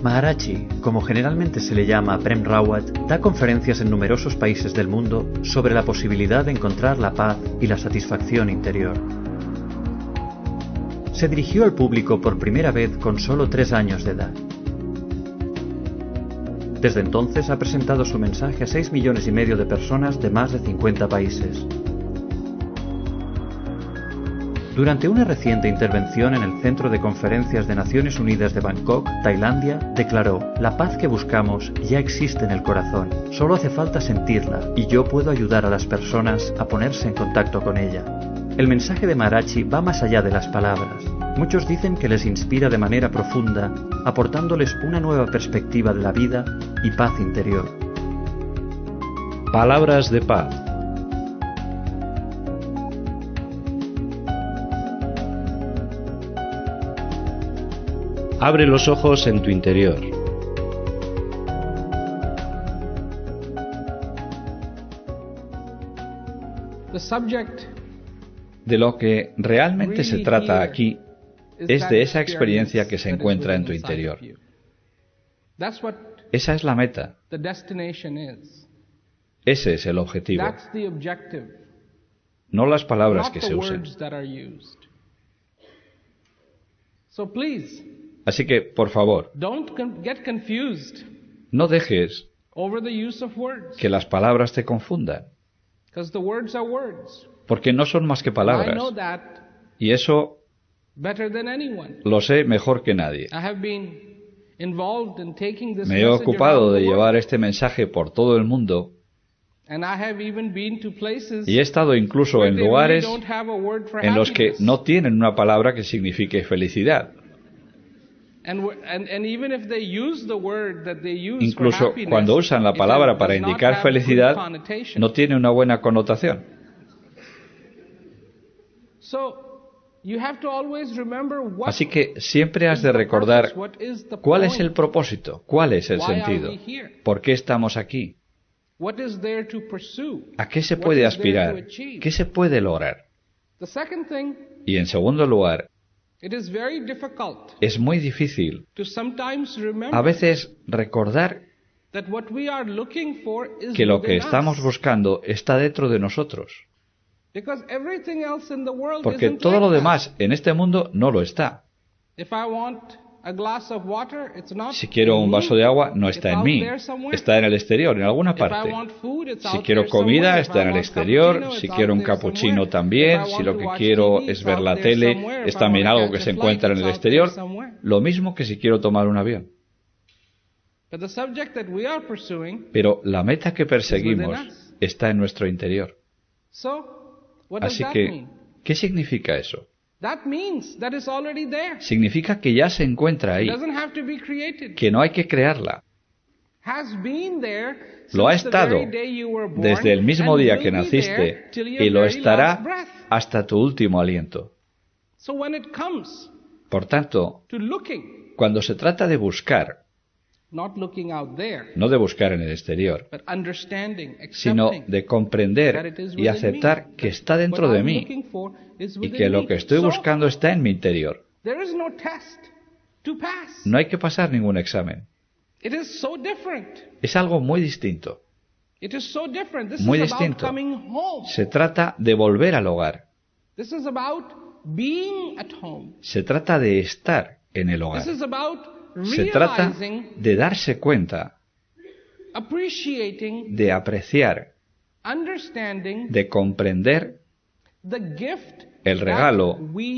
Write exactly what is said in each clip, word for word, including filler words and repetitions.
Maharaji, como generalmente se le llama a Prem Rawat, da conferencias en numerosos países del mundo sobre la posibilidad de encontrar la paz y la satisfacción interior. Se dirigió al público por primera vez con solo tres años de edad. Desde entonces ha presentado su mensaje a seis millones y medio de personas de más de cincuenta países. Durante una reciente intervención en el Centro de Conferencias de Naciones Unidas de Bangkok, Tailandia, declaró: "La paz que buscamos ya existe en el corazón, solo hace falta sentirla y yo puedo ayudar a las personas a ponerse en contacto con ella". El mensaje de Maharaji va más allá de las palabras. Muchos dicen que les inspira de manera profunda, aportándoles una nueva perspectiva de la vida y paz interior. Palabras de paz. Abre los ojos en tu interior. De lo que realmente se trata aquí es de esa experiencia que se encuentra en tu interior. Esa es la meta. Ese es el objetivo. No las palabras que se usen. Así que, por favor, no dejes que las palabras te confundan, porque no son más que palabras, y eso lo sé mejor que nadie. Me he ocupado de llevar este mensaje por todo el mundo, y he estado incluso en lugares en los que no tienen una palabra que signifique felicidad. Incluso cuando usan la palabra para indicar felicidad, no tiene una buena connotación. Así que siempre has de recordar cuál es el propósito, cuál es el sentido, por qué estamos aquí, a qué se puede aspirar, qué se puede lograr. Y en segundo lugar, es muy difícil a veces recordar que lo que estamos buscando está dentro de nosotros. Porque todo lo demás en este mundo no lo está. Si quiero un vaso de agua, no está en mí, está en el exterior, en alguna parte. Si quiero comida, está en el exterior. Si quiero un capuchino también. Si lo que quiero es ver la tele, es también algo que se encuentra en el exterior. Lo mismo que si quiero tomar un avión. Pero la meta que perseguimos está en nuestro interior. Así que, ¿qué significa eso? Significa que ya se encuentra ahí, que no hay que crearla. Lo ha estado desde el mismo día que naciste y lo estará hasta tu último aliento. Por tanto, cuando se trata de buscar, no de buscar en el exterior, sino de comprender y aceptar que está dentro de mí y que lo que estoy buscando está en mi interior. No hay que pasar ningún examen. Es algo muy distinto. Muy distinto. Se trata de volver al hogar. Se trata de estar en el hogar. Se trata de darse cuenta, de apreciar, de comprender el regalo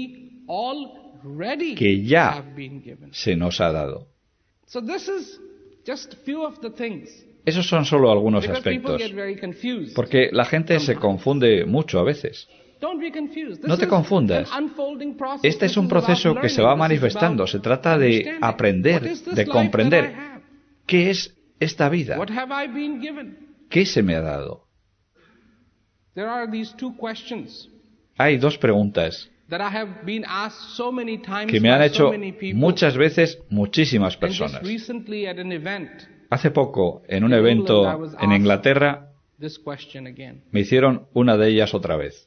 que ya se nos ha dado. Esos son solo algunos aspectos, porque la gente se confunde mucho a veces. No te confundas. Este es un proceso que se va manifestando. Se trata de aprender, de comprender qué es esta vida, qué se me ha dado. Hay dos preguntas que me han hecho muchas veces muchísimas personas. Hace poco, en un evento en Inglaterra, me hicieron una de ellas otra vez.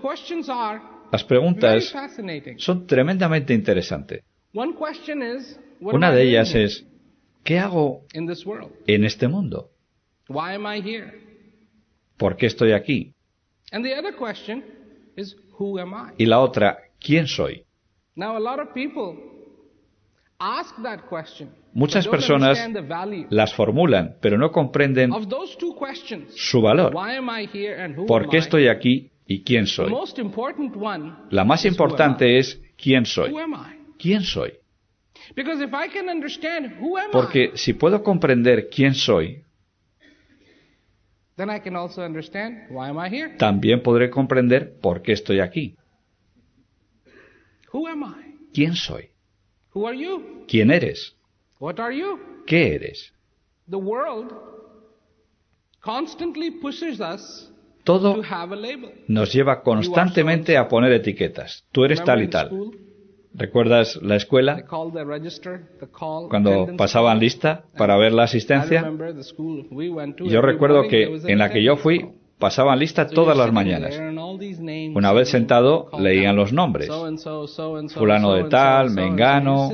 Las preguntas son tremendamente interesantes. Una de ellas es, ¿qué hago en este mundo? ¿Por qué estoy aquí? Y la otra, ¿quién soy? Muchas personas las formulan, pero no comprenden su valor. ¿Por qué estoy aquí y quién soy? La más importante es ¿quién soy? ¿Quién soy? Porque si puedo comprender quién soy, también podré comprender por qué estoy aquí. ¿Quién soy? ¿Quién eres? ¿Qué eres? Todo nos lleva constantemente a poner etiquetas. Tú eres tal y tal. ¿Recuerdas la escuela? Cuando pasaban lista para ver la asistencia. Yo recuerdo que en la que yo fui, pasaban lista todas las mañanas. Una vez sentado, leían los nombres. Fulano de tal, mengano.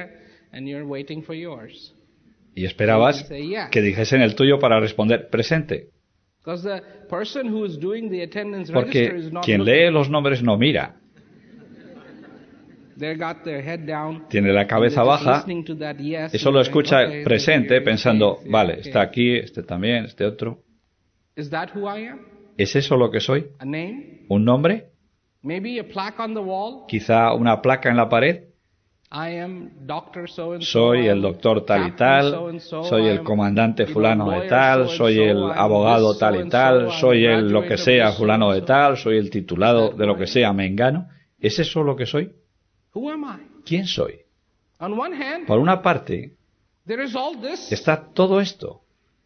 Y esperabas que dijesen el tuyo para responder presente. Porque quien lee los nombres no mira. Tiene la cabeza baja y solo escucha presente pensando, vale, está aquí, este también, este otro. ¿Es eso lo que soy? ¿Un nombre? Quizá una placa en la pared. Soy el doctor tal y tal, soy el comandante fulano de tal, soy el abogado tal y tal, soy el lo que sea fulano de tal, soy el titulado de lo que sea mengano. ¿Es eso lo que soy? ¿Quién soy? Por una parte, está todo esto.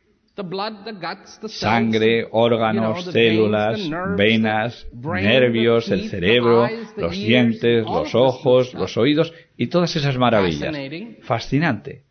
Sangre, órganos, células, venas, nervios, el cerebro, los dientes, los ojos, los oídos y todas esas maravillas. Fascinante.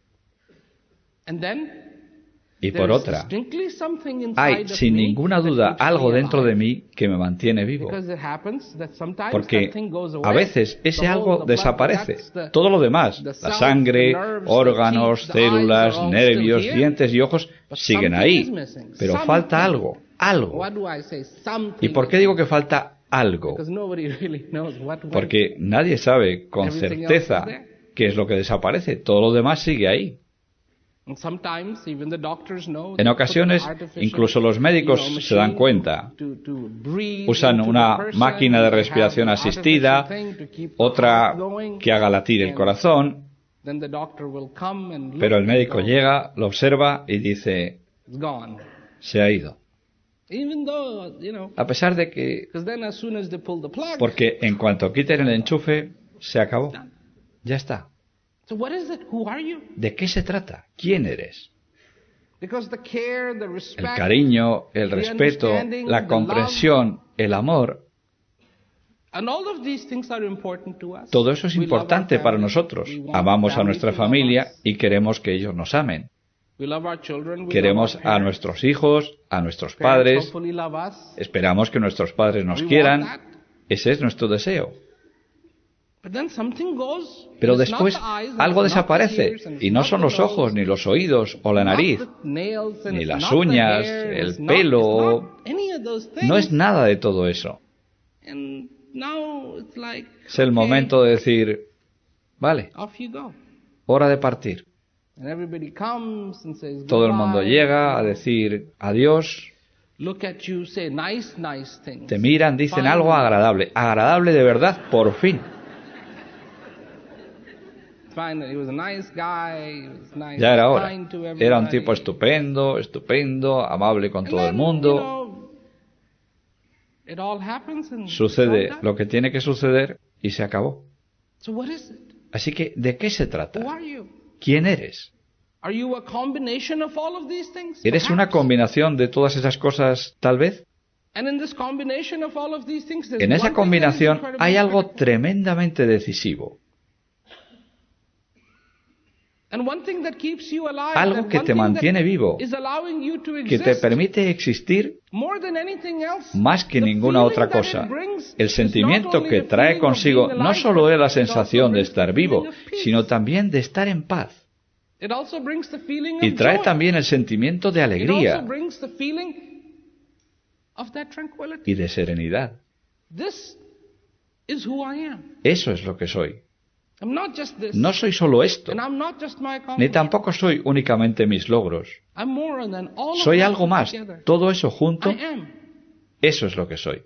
Y por otra, hay sin ninguna duda algo dentro de mí que me mantiene vivo. Porque a veces ese algo desaparece. Todo lo demás, la sangre, órganos, células, nervios, dientes y ojos, siguen ahí. Pero falta algo, algo. ¿Y por qué digo que falta algo? Porque nadie sabe con certeza qué es lo que desaparece. Todo lo demás sigue ahí. En ocasiones, incluso los médicos se dan cuenta. Usan una máquina de respiración asistida, otra que haga latir el corazón, pero el médico llega, lo observa y dice, se ha ido. A pesar de que, porque en cuanto quiten el enchufe, se acabó. Ya está. ¿De qué se trata? ¿Quién eres? El cariño, el respeto, la comprensión, el amor, todo eso es importante para nosotros. Amamos a nuestra familia y queremos que ellos nos amen. Queremos a nuestros hijos, a nuestros padres. Esperamos que nuestros padres nos quieran. Ese es nuestro deseo. Pero después algo desaparece, y no son los ojos, ni los oídos, o la nariz, ni las uñas, el pelo. No es nada de todo eso. Es el momento de decir, vale, hora de partir. Todo el mundo llega a decir adiós. Te miran, dicen algo agradable, agradable de verdad, por fin. Ya era hora. Era un tipo estupendo, estupendo, amable con todo el mundo. Sucede lo que tiene que suceder y se acabó. Así que, ¿de qué se trata? ¿Quién eres? ¿Eres una combinación de todas esas cosas, tal vez? En esa combinación hay algo tremendamente decisivo. Algo que te mantiene vivo, que te permite existir más que ninguna otra cosa. El sentimiento que trae consigo no solo es la sensación de estar vivo, sino también de estar en paz. Y trae también el sentimiento de alegría y de serenidad. Eso es lo que soy. No soy solo esto, ni tampoco soy únicamente mis logros. Soy algo más. Todo eso junto, eso es lo que soy.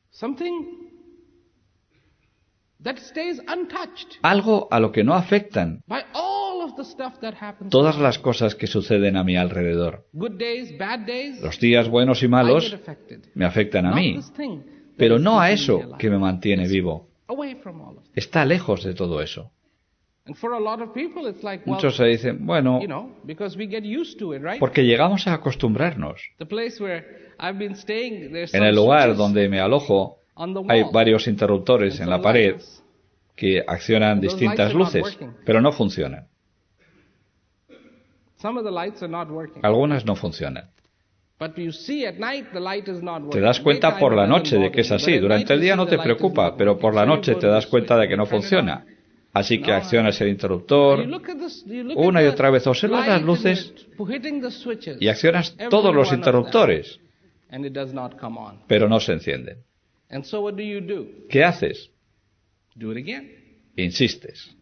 Algo a lo que no afectan todas las cosas que suceden a mi alrededor. Los días buenos y malos me afectan a mí, pero no a eso que me mantiene vivo. Está lejos de todo eso. Muchos se dicen, bueno, porque llegamos a acostumbrarnos. En el lugar donde me alojo hay varios interruptores en la pared que accionan distintas luces, pero no funcionan. Algunas no funcionan. Te das cuenta por la noche de que es así. Durante el día no te preocupa, pero por la noche te das cuenta de que no funciona. Así que accionas el interruptor una y otra vez, observas las luces y accionas todos los interruptores, pero no se encienden. ¿Qué haces? Insistes.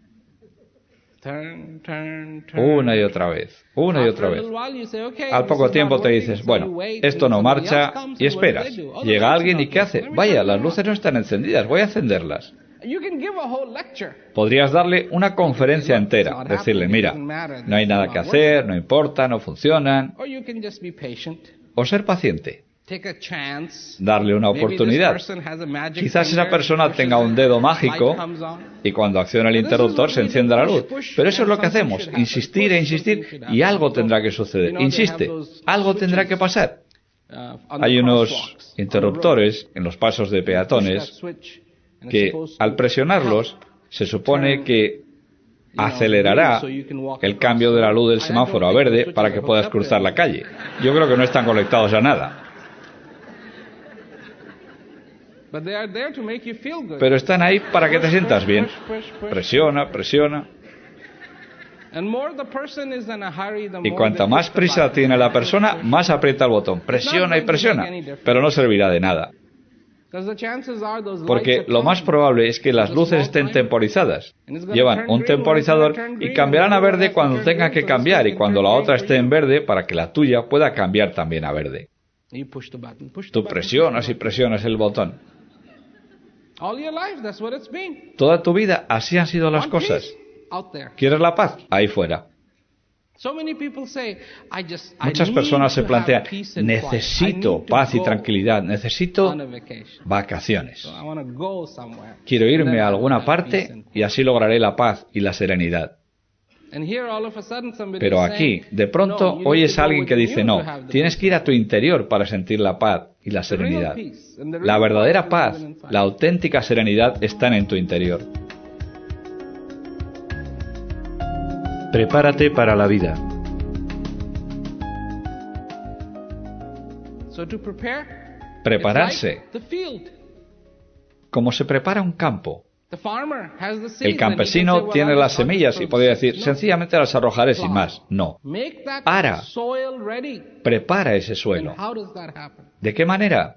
Una y otra vez, una y otra vez. Al poco tiempo te dices, bueno, esto no marcha, y esperas. Llega alguien y ¿qué hace? Vaya, las luces no están encendidas, voy a encenderlas. Podrías darle una conferencia entera, decirle, mira, no hay nada que hacer, no importa, no funcionan. O ser paciente. Darle una oportunidad. Quizás esa persona tenga un dedo mágico y cuando acciona el interruptor se encienda la luz. Pero eso es lo que hacemos, insistir e insistir y algo tendrá que suceder. Insiste, algo tendrá que pasar. Hay unos interruptores en los pasos de peatones que al presionarlos se supone que acelerará el cambio de la luz del semáforo a verde para que puedas cruzar la calle. Yo creo que no están conectados a nada. Pero están ahí para que te sientas bien. Presiona, presiona. Y cuanta más prisa tiene la persona, más aprieta el botón. Presiona y presiona. Pero no servirá de nada. Porque lo más probable es que las luces estén temporizadas. Llevan un temporizador y cambiarán a verde cuando tengan que cambiar y cuando la otra esté en verde para que la tuya pueda cambiar también a verde. Tú presionas y presionas el botón. Toda tu vida así han sido las cosas. ¿Quieres la paz? Ahí fuera. Muchas personas se plantean, necesito paz y tranquilidad, necesito vacaciones. Quiero irme a alguna parte y así lograré la paz y la serenidad. Pero aquí, de pronto, oyes a alguien que dice, no, tienes que ir a tu interior para sentir la paz y la serenidad. La verdadera paz, la auténtica serenidad están en tu interior. Prepárate para la vida. Prepararse. Como se prepara un campo. El campesino tiene las semillas y podría decir, sencillamente las arrojaré sin más. No. Ara. Prepara ese suelo. ¿De qué manera?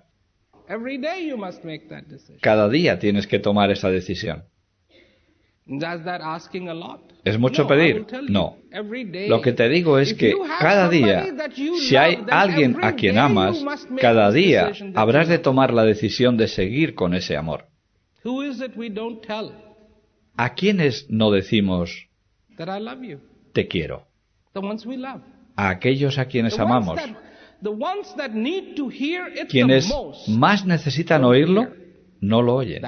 Cada día tienes que tomar esa decisión. ¿Es mucho pedir? No. Lo que te digo es que cada día, si hay alguien a quien amas, cada día habrás de tomar la decisión de seguir con ese amor. ¿A quiénes no decimos te quiero? A aquellos a quienes amamos. Quienes más necesitan oírlo, no lo oyen.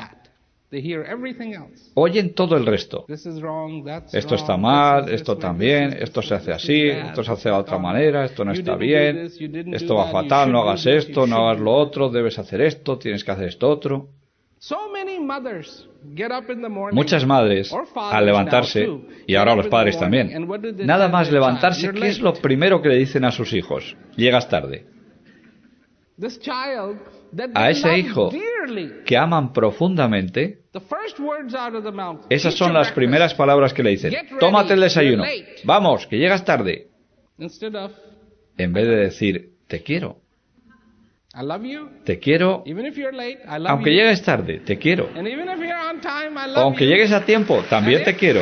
Oyen todo el resto. Esto está mal, esto también, esto se hace así, esto se hace de otra manera, esto no está bien, esto va fatal, no hagas esto, no hagas lo otro, debes hacer esto, tienes que hacer esto otro. Muchas madres, al levantarse, y ahora los padres también, nada más levantarse, ¿qué es lo primero que le dicen a sus hijos? Llegas tarde. A ese hijo que aman profundamente, esas son las primeras palabras que le dicen. Tómate el desayuno. Vamos, que llegas tarde. En vez de decir, te quiero. Te quiero, aunque llegues tarde, te quiero. O aunque llegues a tiempo, también te quiero.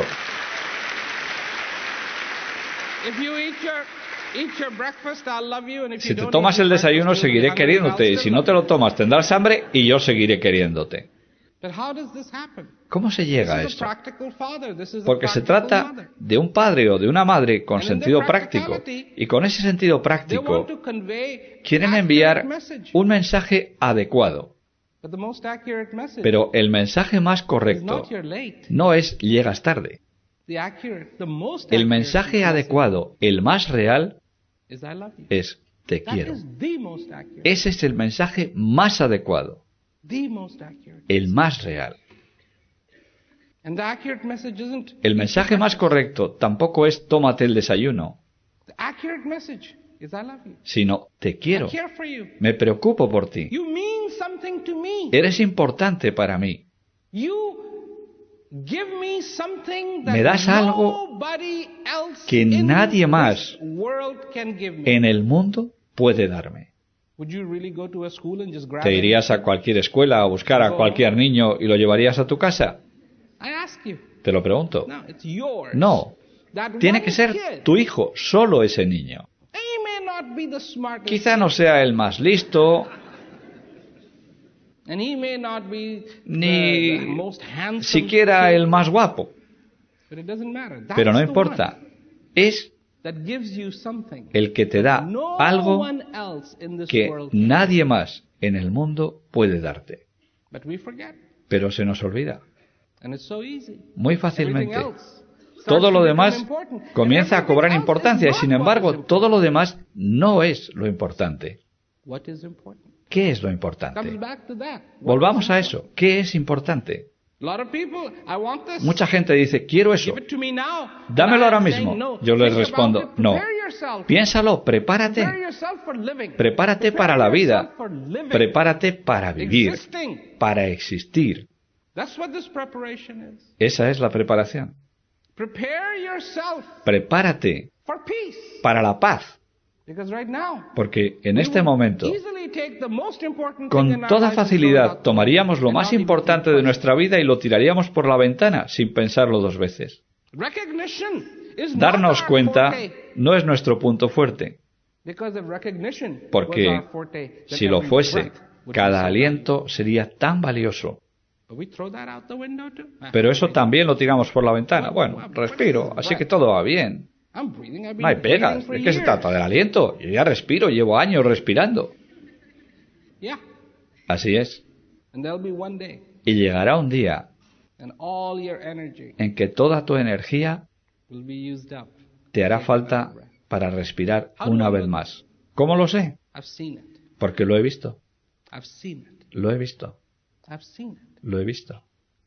Si te tomas el desayuno, seguiré queriéndote. Y si no te lo tomas, tendrás hambre y yo seguiré queriéndote. ¿Cómo se llega a esto? Porque se trata de un padre o de una madre con sentido práctico. Y con ese sentido práctico, quieren enviar un mensaje adecuado. Pero el mensaje más correcto no es llegas tarde. El mensaje adecuado, el más real, es te quiero. Ese es el mensaje más adecuado, el más real. El mensaje más correcto tampoco es tómate el desayuno, sino te quiero. Me preocupo por ti. Eres importante para mí. Me das algo que nadie más en el mundo puede darme. ¿Te irías a cualquier escuela a buscar a cualquier niño y lo llevarías a tu casa? Te lo pregunto. No. Tiene que ser tu hijo, solo ese niño. Quizá no sea el más listo, ni siquiera el más guapo. Pero no importa. Es el que te da algo que nadie más en el mundo puede darte. Pero se nos olvida. Muy fácilmente. Todo lo demás comienza a cobrar importancia y, sin embargo, todo lo demás no es lo importante. ¿Qué es lo importante? Volvamos a eso. ¿Qué es importante? Mucha gente dice, quiero eso. Dámelo ahora mismo. Yo les respondo, no. Piénsalo, prepárate. Prepárate para la vida. Prepárate para vivir, para existir. Esa es la preparación. Prepárate para la paz. Porque en este momento, con toda facilidad, tomaríamos lo más importante de nuestra vida y lo tiraríamos por la ventana sin pensarlo dos veces. Darnos cuenta no es nuestro punto fuerte. Porque si lo fuese, cada aliento sería tan valioso. Pero eso también lo tiramos por la ventana. Bueno, respiro, así que todo va bien. No hay pegas. ¿De qué se trata? ¿Del aliento? Yo ya respiro, llevo años respirando. Así es. Y llegará un día en que toda tu energía te hará falta para respirar una vez más. ¿Cómo lo sé? Porque lo he visto. Lo he visto. Lo he visto.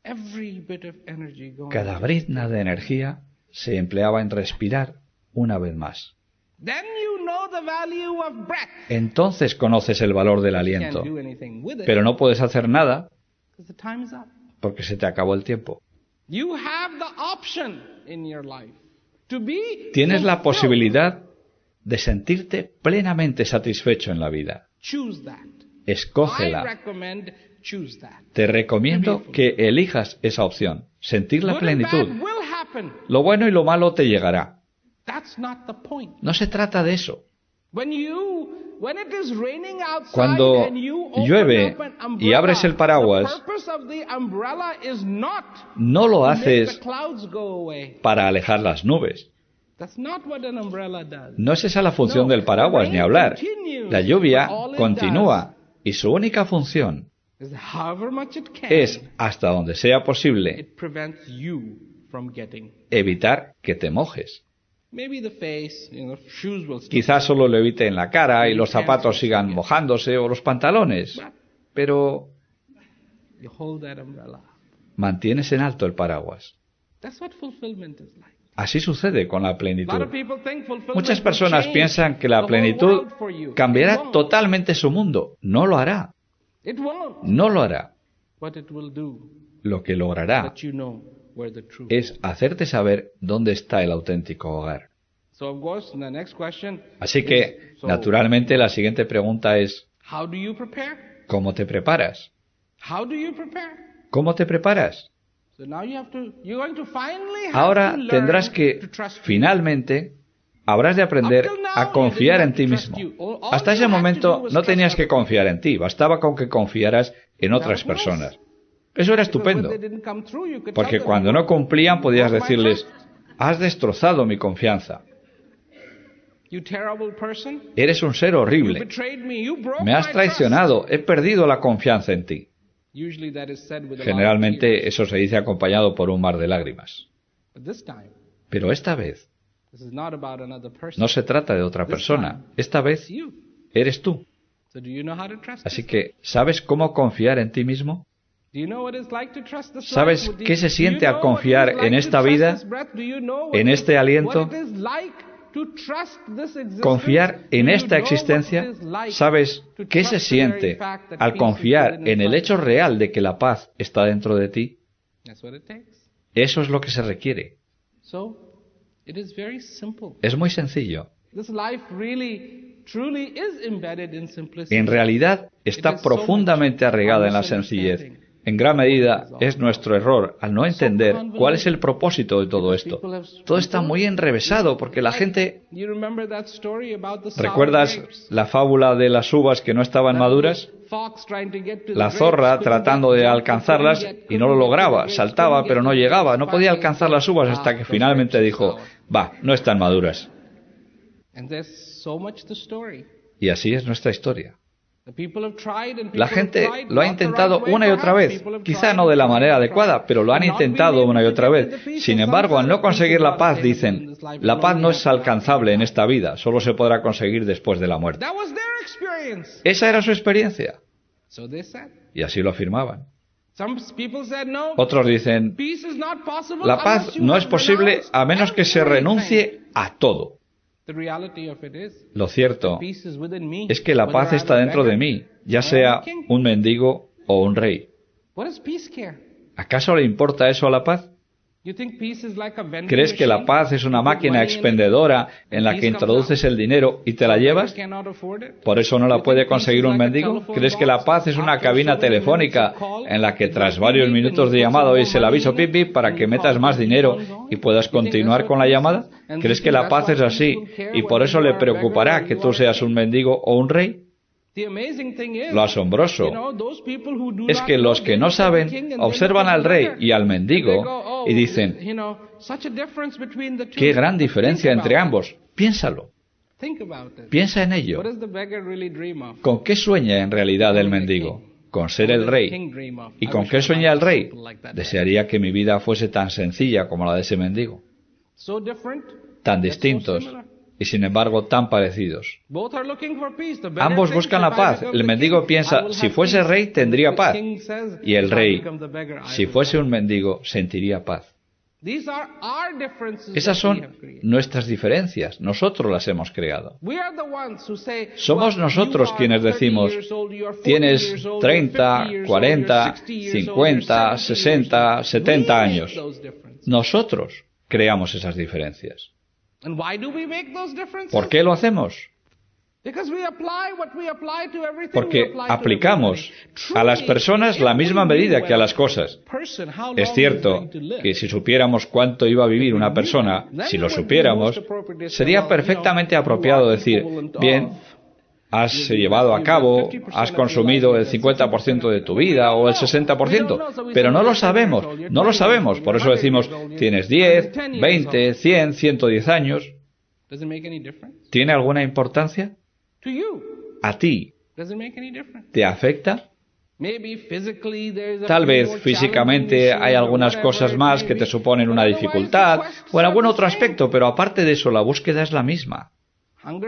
Cada brizna de energía se empleaba en respirar una vez más. Entonces conoces el valor del aliento, pero no puedes hacer nada porque se te acabó el tiempo. Tienes la posibilidad de sentirte plenamente satisfecho en la vida. Escógela. Te recomiendo que elijas esa opción, sentir la plenitud. Lo bueno y lo malo te llegará. No se trata de eso. Cuando llueve y abres el paraguas, no lo haces para alejar las nubes. No es esa la función del paraguas, ni hablar. La lluvia continúa y su única función es, hasta donde sea posible, evitar que te mojes. Quizás solo lo evite en la cara y los zapatos sigan mojándose o los pantalones, pero Mantienes en alto el paraguas. Así sucede con la plenitud. Muchas personas piensan que la plenitud cambiará totalmente su mundo. No lo hará. No lo hará. Lo que logrará es hacerte saber dónde está el auténtico hogar. Así que, naturalmente, la siguiente pregunta es, ¿cómo te preparas? ¿Cómo te preparas? Ahora tendrás que, finalmente, habrás de aprender a confiar en ti mismo. Hasta ese momento no tenías que confiar en ti, bastaba con que confiaras en otras personas. Eso era estupendo, porque cuando no cumplían podías decirles, has destrozado mi confianza. Eres un ser horrible. Me has traicionado, he perdido la confianza en ti. Generalmente eso se dice acompañado por un mar de lágrimas. Pero esta vez no se trata de otra persona. Esta vez eres tú. Así que, ¿sabes cómo confiar en ti mismo? ¿Sabes qué se siente al confiar en esta vida, en este aliento? Confiar en esta existencia. ¿Sabes qué se siente al confiar en el hecho real de que la paz está dentro de ti? Eso es lo que se requiere. Es muy sencillo. En realidad está profundamente arraigada en la sencillez. En gran medida es nuestro error al no entender cuál es el propósito de todo esto. Todo está muy enrevesado porque la gente... ¿Recuerdas la fábula de las uvas que no estaban maduras? La zorra tratando de alcanzarlas y no lo lograba, saltaba pero no llegaba, no podía alcanzar las uvas hasta que finalmente dijo, va, no están maduras. Y así es nuestra historia. La gente lo ha intentado una y otra vez, quizá no de la manera adecuada, pero lo han intentado una y otra vez. Sin embargo, al no conseguir la paz, dicen, la paz no es alcanzable en esta vida, solo se podrá conseguir después de la muerte. Esa era su experiencia. Y así lo afirmaban. Otros dicen, la paz no es posible a menos que se renuncie a todo. Lo cierto es que la paz está dentro de mí, ya sea un mendigo o un rey. ¿Acaso le importa eso a la paz? ¿Crees que la paz es una máquina expendedora en la que introduces el dinero y te la llevas? ¿Por eso no la puede conseguir un mendigo? ¿Crees que la paz es una cabina telefónica en la que tras varios minutos de llamada oyes el aviso pip pip para que metas más dinero y puedas continuar con la llamada? ¿Crees que la paz es así y por eso le preocupará que tú seas un mendigo o un rey? Lo asombroso es que los que no saben observan al rey y al mendigo y dicen, ¡qué gran diferencia entre ambos! Piénsalo. Piensa en ello. ¿Con qué sueña en realidad el mendigo? Con ser el rey. ¿Y con qué sueña el rey? Desearía que mi vida fuese tan sencilla como la de ese mendigo. Tan distintos y sin embargo tan parecidos. Ambos buscan la paz. El mendigo piensa, si fuese rey tendría paz. Y el rey, si fuese un mendigo, sentiría paz. Esas son nuestras diferencias. Nosotros las hemos creado. Somos nosotros quienes decimos, tienes treinta, cuarenta, cincuenta, sesenta, setenta años. Nosotros creamos esas diferencias. ¿Por qué lo hacemos? Porque aplicamos a las personas la misma medida que a las cosas. Es cierto que si supiéramos cuánto iba a vivir una persona, si lo supiéramos, sería perfectamente apropiado decir, bien, has llevado a cabo, has consumido el cincuenta por ciento de tu vida o el sesenta por ciento, pero no lo sabemos, no lo sabemos, por eso decimos, tienes diez, veinte, cien, ciento diez años. ¿Tiene alguna importancia? ¿A ti te afecta? Tal vez físicamente hay algunas cosas más que te suponen una dificultad o en algún otro aspecto, pero aparte de eso la búsqueda es la misma.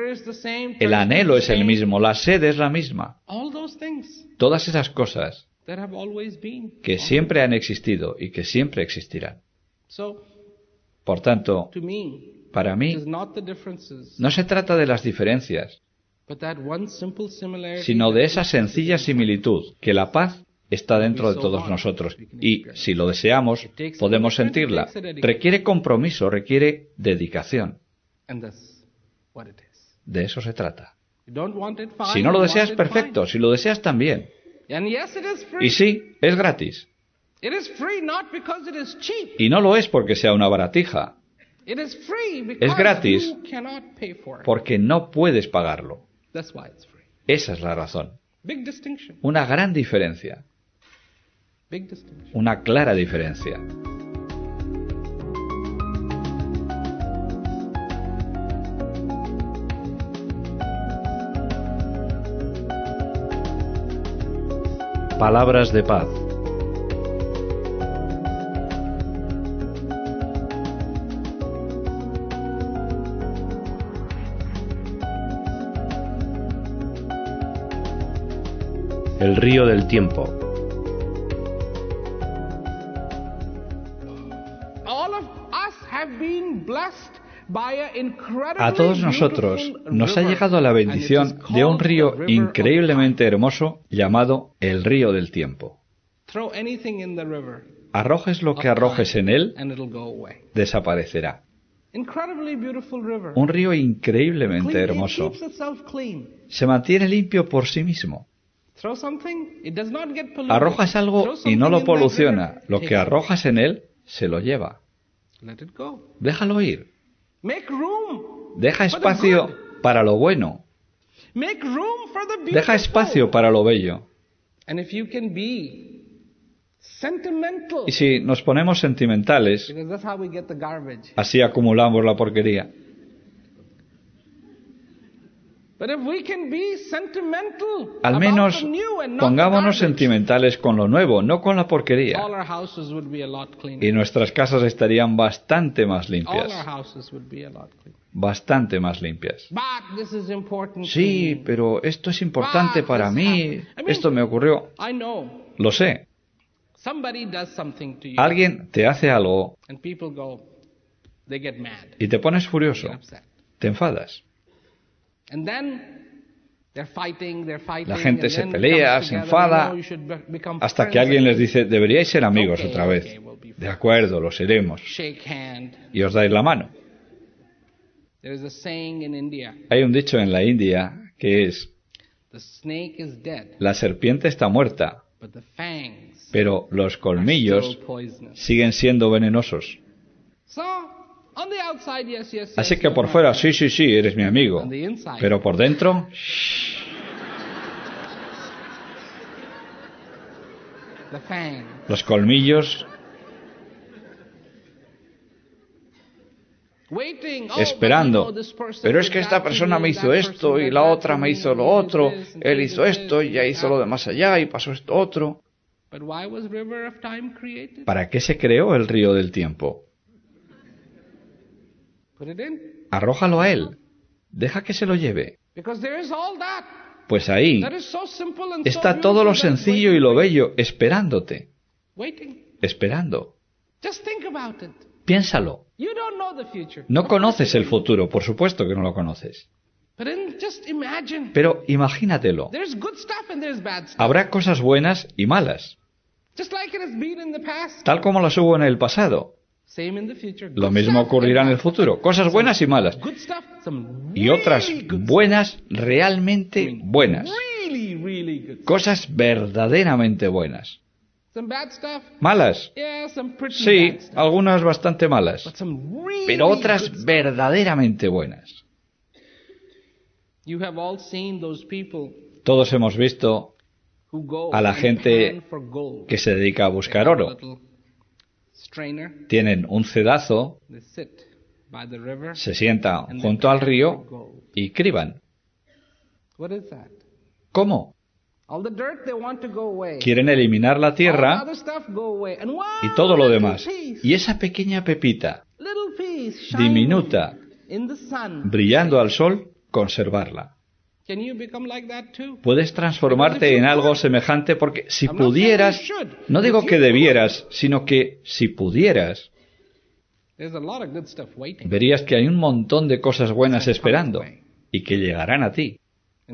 El anhelo es el mismo, la sed es la misma. Todas esas cosas que siempre han existido y que siempre existirán. Por tanto, para mí, no se trata de las diferencias, sino de esa sencilla similitud, que la paz está dentro de todos nosotros. Y, si lo deseamos, podemos sentirla. Requiere compromiso, requiere dedicación. De eso se trata. Si no lo deseas, perfecto. Si lo deseas, también. Y sí, es gratis. Y no lo es porque sea una baratija. Es gratis porque no puedes pagarlo. Esa es la razón. Una gran diferencia. Una clara diferencia. Palabras de paz. El río del tiempo. A todos nosotros nos ha llegado la bendición de un río increíblemente hermoso llamado el río del tiempo. Arrojes lo que arrojes en él, desaparecerá. Un río increíblemente hermoso. Se mantiene limpio por sí mismo. Arrojas algo y no lo poluciona. Lo que arrojas en él, se lo lleva. Déjalo ir. Deja espacio para lo bueno. Deja espacio para lo bello. Y si nos ponemos sentimentales, así acumulamos la porquería. Al menos pongámonos sentimentales con lo nuevo, no con la porquería. Y nuestras casas estarían bastante más limpias. Bastante más limpias. Sí, pero esto es importante para mí. Esto me ocurrió. Lo sé. Alguien te hace algo y te pones furioso. Te enfadas. La gente se pelea, se enfada, hasta que alguien les dice, deberíais ser amigos otra vez. De acuerdo, lo seremos. Y os dais la mano. Hay un dicho en la India que es, la serpiente está muerta, pero los colmillos siguen siendo venenosos. Así que por fuera, sí, sí, sí, eres mi amigo. Pero por dentro... Los colmillos... Esperando. Pero es que esta persona me hizo esto y la otra me hizo lo otro. Él hizo esto y ya hizo lo de más allá y pasó esto otro. ¿Para qué se creó el río del tiempo? Arrójalo a él. Deja que se lo lleve. Pues ahí está todo lo sencillo y lo bello esperándote. Esperando. Piénsalo. No conoces el futuro, por supuesto que no lo conoces. Pero imagínatelo. Habrá cosas buenas y malas. Tal como las hubo en el pasado. Lo mismo ocurrirá en el futuro. Cosas buenas y malas. Y otras buenas, realmente buenas. Cosas verdaderamente buenas. Malas. Sí, algunas bastante malas. Pero otras verdaderamente buenas. Todos hemos visto a la gente que se dedica a buscar oro. Tienen un cedazo, se sientan junto al río y criban. ¿Cómo? Quieren eliminar la tierra y todo lo demás. Y esa pequeña pepita, diminuta, brillando al sol, conservarla. Puedes transformarte en algo semejante porque si pudieras, no digo que debieras, sino que si pudieras, verías que hay un montón de cosas buenas esperando y que llegarán a ti.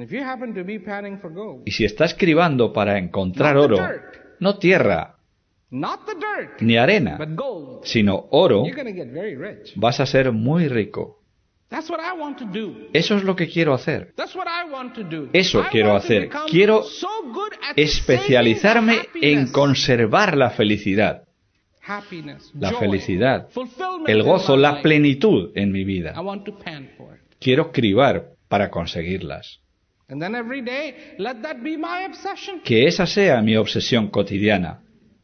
Y si estás cribando para encontrar oro, no tierra, ni arena, sino oro, vas a ser muy rico. Eso es lo que quiero hacer. Eso quiero hacer. Quiero especializarme en conservar la felicidad. La felicidad, el gozo, la plenitud en mi vida. Quiero cribar para conseguirlas. Que esa sea mi obsesión cotidiana.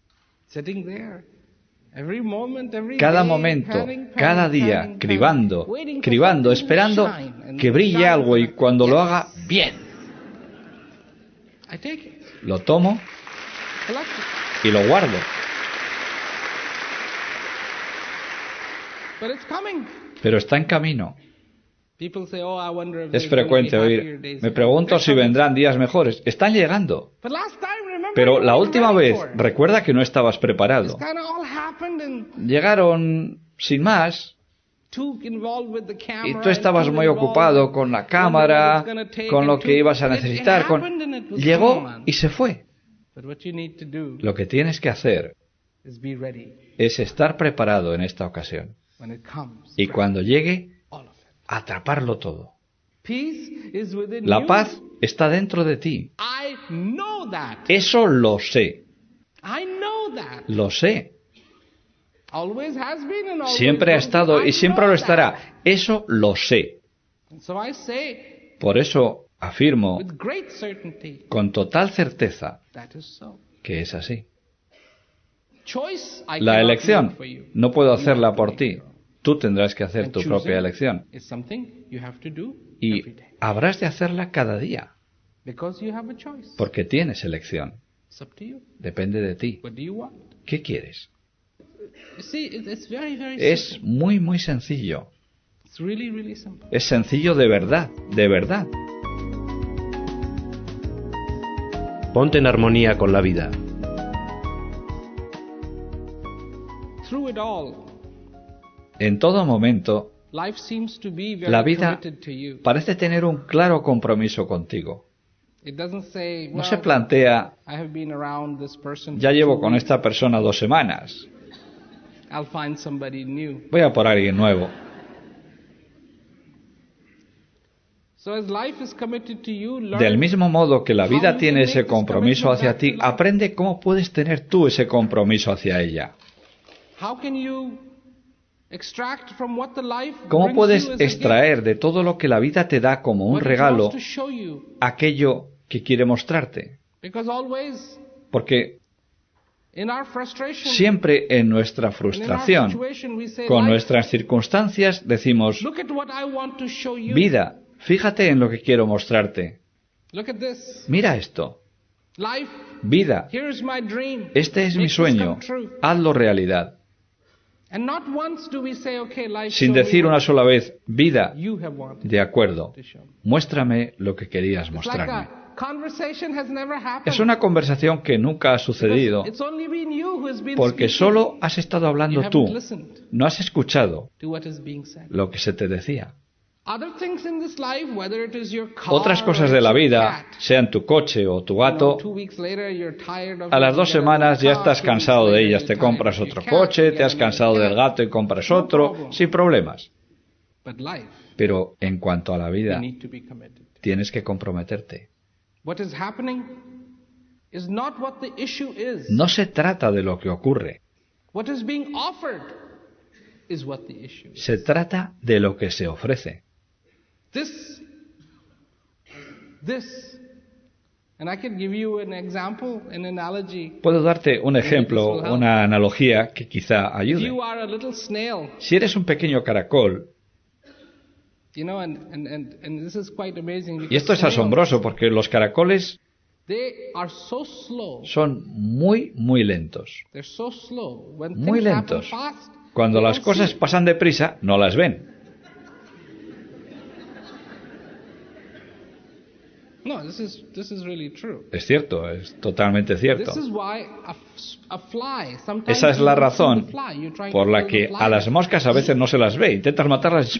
Cada momento, cada día, cribando, cribando, esperando que brille algo y cuando lo haga, bien. Lo tomo y lo guardo. Pero está en camino. Es frecuente oír, me pregunto si vendrán días mejores. Están llegando. Pero la última vez, recuerda que no estabas preparado. Llegaron sin más. Y tú estabas muy ocupado con la cámara, con lo que ibas a necesitar. Con... Llegó y se fue. Lo que tienes que hacer es estar preparado en esta ocasión. Y cuando llegue, atraparlo todo. La paz está dentro de ti. Eso lo sé. Lo sé. Siempre ha estado y siempre lo estará. Eso lo sé. Por eso afirmo con total certeza que es así. La elección no puedo hacerla por ti. Tú tendrás que hacer tu propia elección. Y habrás de hacerla cada día. Porque tienes elección. Depende de ti. ¿Qué quieres? Es muy, muy sencillo. Es sencillo de verdad, de verdad. Ponte en armonía con la vida. En todo momento, la vida parece tener un claro compromiso contigo. No se plantea, ya llevo con esta persona dos semanas, voy a por alguien nuevo. Del mismo modo que la vida tiene ese compromiso hacia ti, aprende cómo puedes tener tú ese compromiso hacia ella. ¿Cómo puedes extraer de todo lo que la vida te da como un regalo aquello que quiere mostrarte? Porque siempre en nuestra frustración, con nuestras circunstancias, decimos, vida, fíjate en lo que quiero mostrarte. Mira esto. Vida, este es mi sueño, hazlo realidad. Sin decir una sola vez, vida, de acuerdo, muéstrame lo que querías mostrarme. Es una conversación que nunca ha sucedido, porque solo has estado hablando tú, no has escuchado lo que se te decía. Otras cosas de la vida, sean tu coche o tu gato, a las dos semanas ya estás cansado de ellas, te compras otro coche, te has cansado del gato y compras otro, sin problemas. Pero en cuanto a la vida, tienes que comprometerte. No se trata de lo que ocurre. Se trata de lo que se ofrece. This, this, and I can give you an example, an analogy. Puedo darte un ejemplo, una analogía que quizá ayude. You are a little snail. Si eres un pequeño caracol, you know, and, and, and, and this is quite amazing, y esto es asombroso porque los caracoles they are so slow. Son muy, muy lentos. They're so slow. When muy lentos. Fast, cuando las cosas see. Pasan deprisa, no las ven. No, this is, this is really true. Es cierto, es totalmente cierto. This is why a, a fly, sometimes Esa es la you don't razón see the fly, you're trying por to la kill que the fly. a las moscas a veces no se las ve. Intentas matarlas.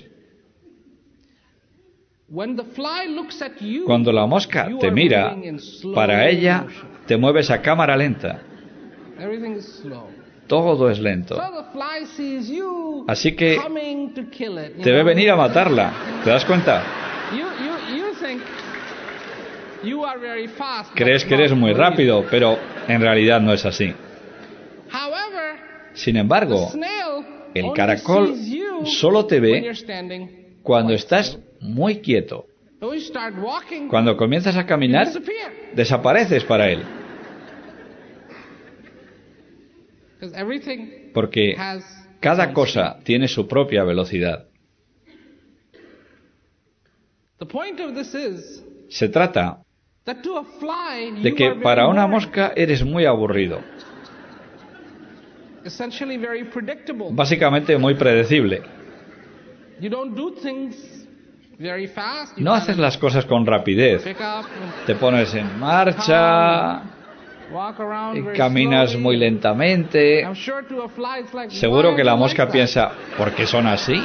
When the fly looks at you, Cuando la mosca you te are mira, moving in slow para ella motion. te mueves a cámara lenta. Everything is slow. Todo es lento. So the fly sees you Así que coming to kill it, you te ve know? venir a matarla. ¿Te das cuenta? You, you, you think you are very fast, but Crees que eres not muy really. rápido, pero en realidad no es así. However, Sin the embargo, snail el only caracol sees you solo te when ve you're standing cuando quite estás still. muy quieto. So when you start walking, Cuando comienzas a you caminar, disappear. desapareces para él. 'Cause everything Porque has cada its own cosa speed. tiene su propia velocidad. The point of this is Se trata that to a fly, de you que are very para una boring. mosca eres muy aburrido. Essentially very predictable. Básicamente muy predecible. You don't do things very fast. You No haces las cosas con rapidez. pick up and Te pones en marcha walk around y very caminas slowly. muy lentamente. I'm sure to a fly it's like, Seguro why que are la you mosca like that? piensa, ¿por qué son así?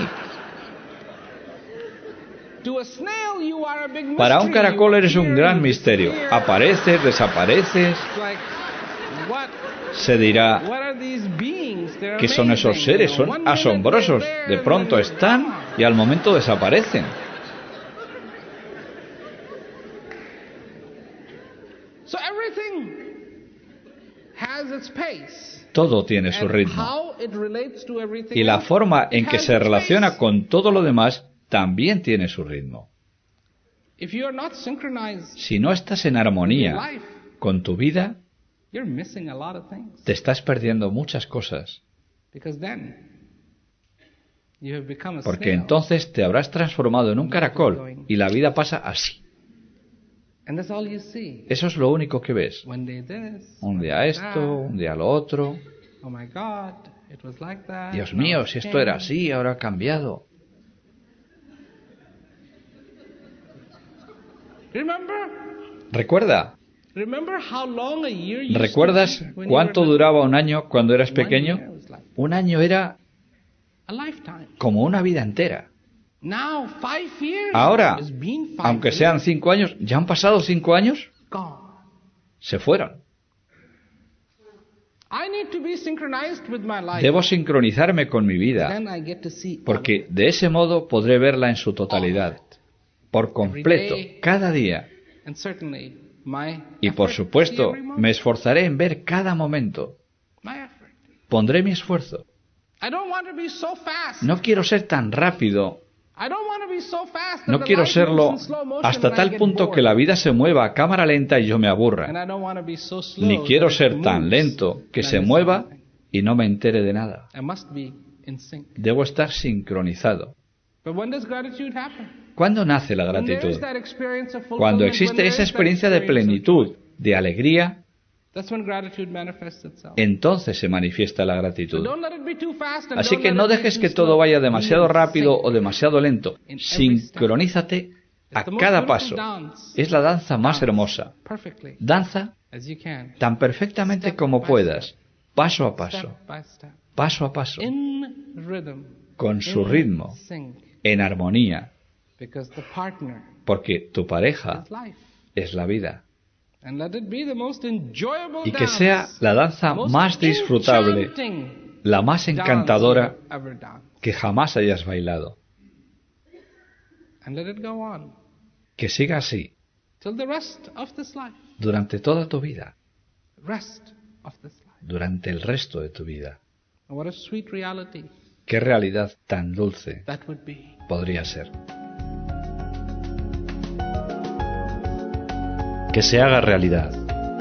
To a snail, you are a big Para un mystery. caracol You eres un appear, gran you misterio. disappear. Apareces, desapareces. It's like, what, Se dirá, what are these beings? They're ¿qué son esos amazing. seres? You know, Son one minute asombrosos. they're De there, pronto then están gone. y al momento desaparecen. So everything has its pace. Todo tiene su And ritmo. how it relates to everything Y la else, forma it en que has se its relaciona pace. con todo lo demás también tiene su ritmo. If you are not synchronized Si no estás en with your armonía life, con tu vida, you're missing a lot of things. te estás perdiendo muchas cosas. Because then you have become a Porque snail. entonces te habrás transformado en un caracol y la vida pasa así. And that's all you see. Eso es lo único que ves. One day this, Un one día day esto, that. un día lo otro. Oh my God, it was like that. Dios Now mío, it's si esto era changed. así, ahora ha cambiado. Remember? ¿Recuerda? Remember how long a year used to ¿Recuerdas be when you cuánto were duraba un año cuando eras little? One pequeño? year was like Un año era a lifetime. como una vida entera. Now five years. Ahora, It's been five aunque years. sean cinco años, ¿ya han pasado cinco años? Gone. Se fueron. I need to be synchronized with my life. Debo sincronizarme con mi vida, Then I get to see all porque of it. de ese modo podré verla en su totalidad, por completo, cada día. And certainly my Y por effort to see supuesto, every moment. me esforzaré en ver cada momento. My effort. Pondré mi esfuerzo. I don't want to be so fast. No quiero ser tan rápido, I don't want to be so fast that no the quiero life serlo moves in slow motion hasta and I tal get punto bored. que la vida se mueva a cámara lenta y yo me And aburra. I don't want to be so slow Ni quiero that it ser tan moves lento que and I se miss mueva everything. y no me entere de nada. I must be in sync. Debo estar sincronizado. But when does gratitude happen? ¿Cuándo nace la When there is gratitud? that experience of fulfillment, Cuando when existe there esa is that experiencia de experience of plenitud, joy, de alegría, that's when gratitude manifests itself. entonces se manifiesta la So gratitud. don't let it be too fast and Así don't que let no it be dejes too que slow. todo vaya Be demasiado in rápido sync. o demasiado lento. In every step. Sincronízate a It's the most cada beautiful paso. dance. Es la danza más Dance hermosa. Perfectly Danza as you can. tan perfectamente Step como by puedas, paso a paso, Step by step. paso a paso, In rhythm. con su in ritmo, sync. en armonía, Because the partner porque tu pareja is life. es la vida. And let it be the most enjoyable Y que dance, sea la danza most más disfrutable, enchanting la más dance encantadora you have ever done. que jamás hayas bailado. And let it go on Que siga así till the rest of this life. durante toda tu vida, Rest of this life. durante el resto de tu vida. And what a sweet reality Qué realidad tan dulce that would be. podría ser. Que se haga realidad.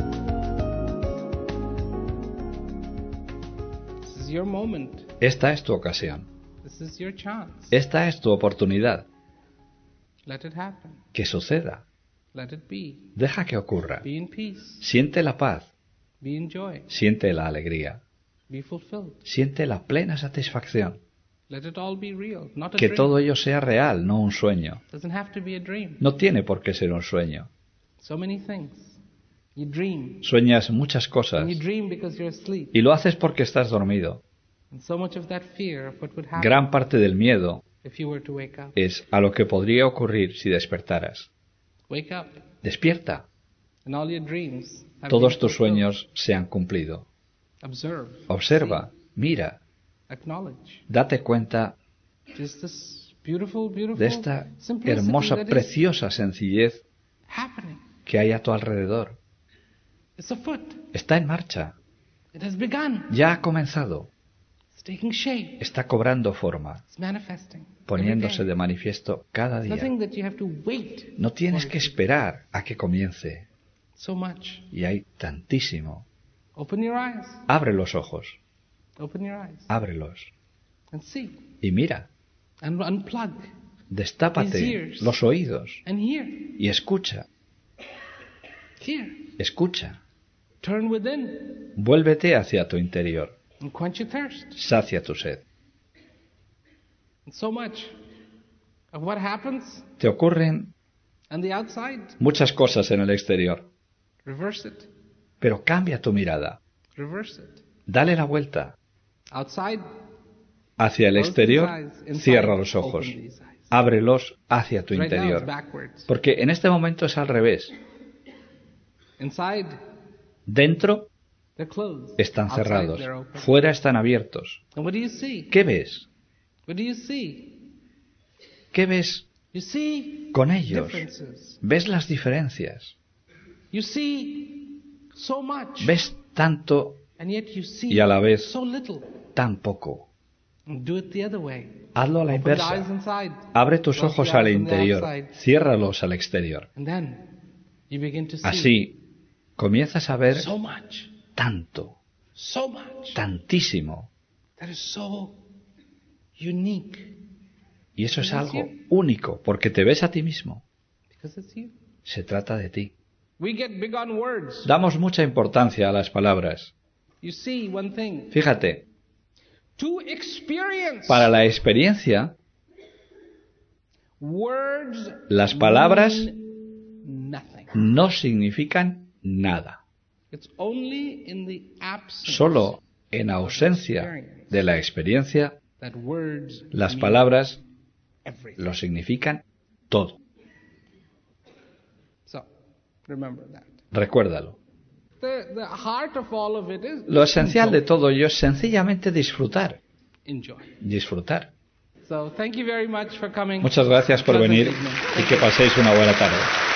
This is your moment. Esta es tu ocasión. This is your chance. Esta es tu oportunidad. Let it happen. Que suceda. Let it be. Deja que ocurra. Be in peace. Siente la paz. Be in joy. Siente la alegría. Be fulfilled. Siente la plena satisfacción. Let it all be real, not a Que dream. todo ello sea real, no un sueño. Doesn't have to be a dream. No tiene por qué ser un sueño. Sueñas muchas cosas y lo haces porque estás dormido. Gran parte del miedo es a lo que podría ocurrir si despertaras. Despierta. Todos tus sueños se han cumplido. Observa, mira, date cuenta de esta hermosa, preciosa sencillez que hay a tu alrededor. Está en marcha. Ya ha comenzado. Está cobrando forma, poniéndose de manifiesto cada día. No tienes que esperar a que comience. Y hay tantísimo. Abre los ojos. Ábrelos. Y mira. Destápate los oídos. Y escucha. Escucha. Vuélvete hacia tu interior. Sacia tu sed. Te ocurren muchas cosas en el exterior. Pero cambia tu mirada. Dale la vuelta. Hacia el exterior, cierra los ojos. Ábrelos hacia tu interior. Porque en este momento es al revés. Dentro están cerrados. Fuera están abiertos. ¿Qué ves? ¿Qué ves con ellos? ¿Ves las diferencias? ¿Ves tanto y a la vez tan poco? Hazlo a la inversa. Abre tus ojos al interior, ciérralos al exterior. Así comienzas a ver tanto, tantísimo. Y eso es algo único, porque te ves a ti mismo. Se trata de ti. Damos mucha importancia a las palabras. Fíjate, para la experiencia, las palabras no significan nada. Solo en ausencia de la experiencia, las palabras lo significan todo. Recuérdalo. Lo esencial de todo ello es sencillamente disfrutar. Disfrutar. Muchas gracias por venir y que paséis una buena tarde.